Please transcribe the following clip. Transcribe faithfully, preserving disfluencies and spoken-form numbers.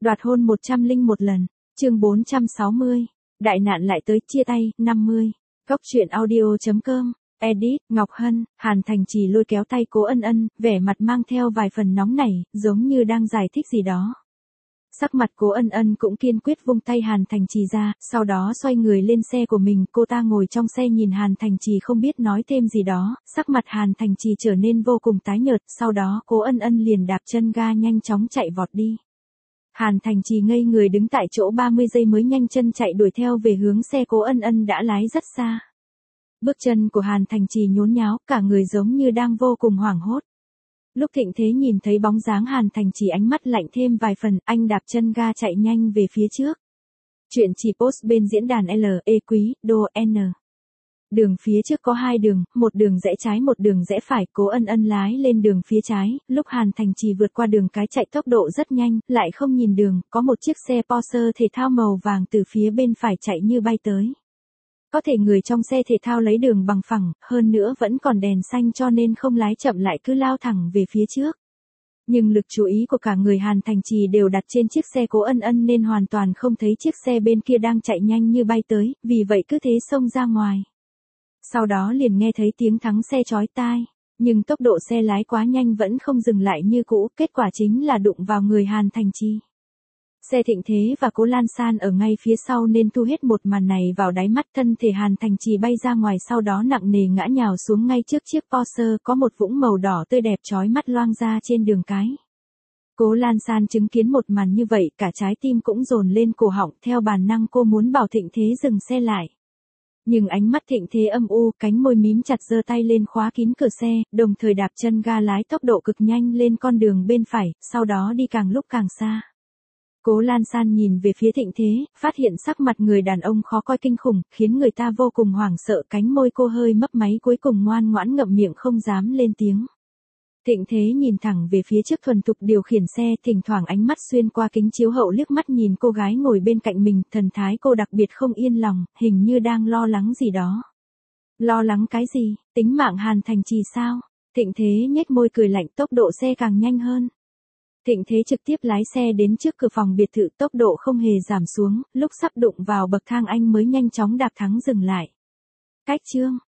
Đoạt hôn một trăm lẻ một lần, chương bốn trăm sáu mươi. Đại nạn lại tới, chia tay, năm mươi. Góc truyện audio.com, edit, Ngọc Hân, Hàn Thành Trì lôi kéo tay Cố Ân Ân, vẻ mặt mang theo vài phần nóng nảy, giống như đang giải thích gì đó. Sắc mặt Cố Ân Ân cũng kiên quyết vung tay Hàn Thành Trì ra, sau đó xoay người lên xe của mình, cô ta ngồi trong xe nhìn Hàn Thành Trì không biết nói thêm gì đó, sắc mặt Hàn Thành Trì trở nên vô cùng tái nhợt, sau đó Cố Ân Ân liền đạp chân ga nhanh chóng chạy vọt đi. Hàn Thành Trì ngây người đứng tại chỗ ba mươi giây mới nhanh chân chạy đuổi theo về hướng xe Cố Ân Ân đã lái rất xa. Bước chân của Hàn Thành Trì nhốn nháo, cả người giống như đang vô cùng hoảng hốt. Lúc Thịnh Thế nhìn thấy bóng dáng Hàn Thành Trì ánh mắt lạnh thêm vài phần, anh đạp chân ga chạy nhanh về phía trước. Chuyện chỉ post bên diễn đàn L E Quý, Đô N. Đường phía trước có hai đường, một đường rẽ trái một đường rẽ phải, Cố Ân Ân lái lên đường phía trái, lúc Hàn Thành Trì vượt qua đường cái chạy tốc độ rất nhanh, lại không nhìn đường, có một chiếc xe Porsche thể thao màu vàng từ phía bên phải chạy như bay tới. Có thể người trong xe thể thao lấy đường bằng phẳng, hơn nữa vẫn còn đèn xanh cho nên không lái chậm lại cứ lao thẳng về phía trước. Nhưng lực chú ý của cả người Hàn Thành Trì đều đặt trên chiếc xe Cố Ân Ân nên hoàn toàn không thấy chiếc xe bên kia đang chạy nhanh như bay tới, vì vậy cứ thế xông ra ngoài. Sau đó liền nghe thấy tiếng thắng xe chói tai, nhưng tốc độ xe lái quá nhanh vẫn không dừng lại như cũ, kết quả chính là đụng vào người Hàn Thành Trì. Xe Thịnh Thế và Cố Lan San ở ngay phía sau nên thu hết một màn này vào đáy mắt, thân thể Hàn Thành Trì bay ra ngoài sau đó nặng nề ngã nhào xuống ngay trước chiếc Porsche, có một vũng màu đỏ tươi đẹp chói mắt loang ra trên đường cái. Cố Lan San chứng kiến một màn như vậy, cả trái tim cũng dồn lên cổ họng, theo bản năng cô muốn bảo Thịnh Thế dừng xe lại. Nhưng ánh mắt Thịnh Thế âm u, cánh môi mím chặt giơ tay lên khóa kín cửa xe, đồng thời đạp chân ga lái tốc độ cực nhanh lên con đường bên phải, sau đó đi càng lúc càng xa. Cố Lan San nhìn về phía Thịnh Thế, phát hiện sắc mặt người đàn ông khó coi kinh khủng, khiến người ta vô cùng hoảng sợ, cánh môi cô hơi mấp máy cuối cùng ngoan ngoãn ngậm miệng không dám lên tiếng. Thịnh Thế nhìn thẳng về phía trước thuần thục điều khiển xe, thỉnh thoảng ánh mắt xuyên qua kính chiếu hậu liếc mắt nhìn cô gái ngồi bên cạnh mình, thần thái cô đặc biệt không yên lòng, hình như đang lo lắng gì đó. Lo lắng cái gì? Tính mạng Hàn Thành Trì sao? Thịnh Thế nhếch môi cười lạnh, tốc độ xe càng nhanh hơn. Thịnh Thế trực tiếp lái xe đến trước cửa phòng biệt thự, tốc độ không hề giảm xuống, lúc sắp đụng vào bậc thang anh mới nhanh chóng đạp thắng dừng lại. Cách chương,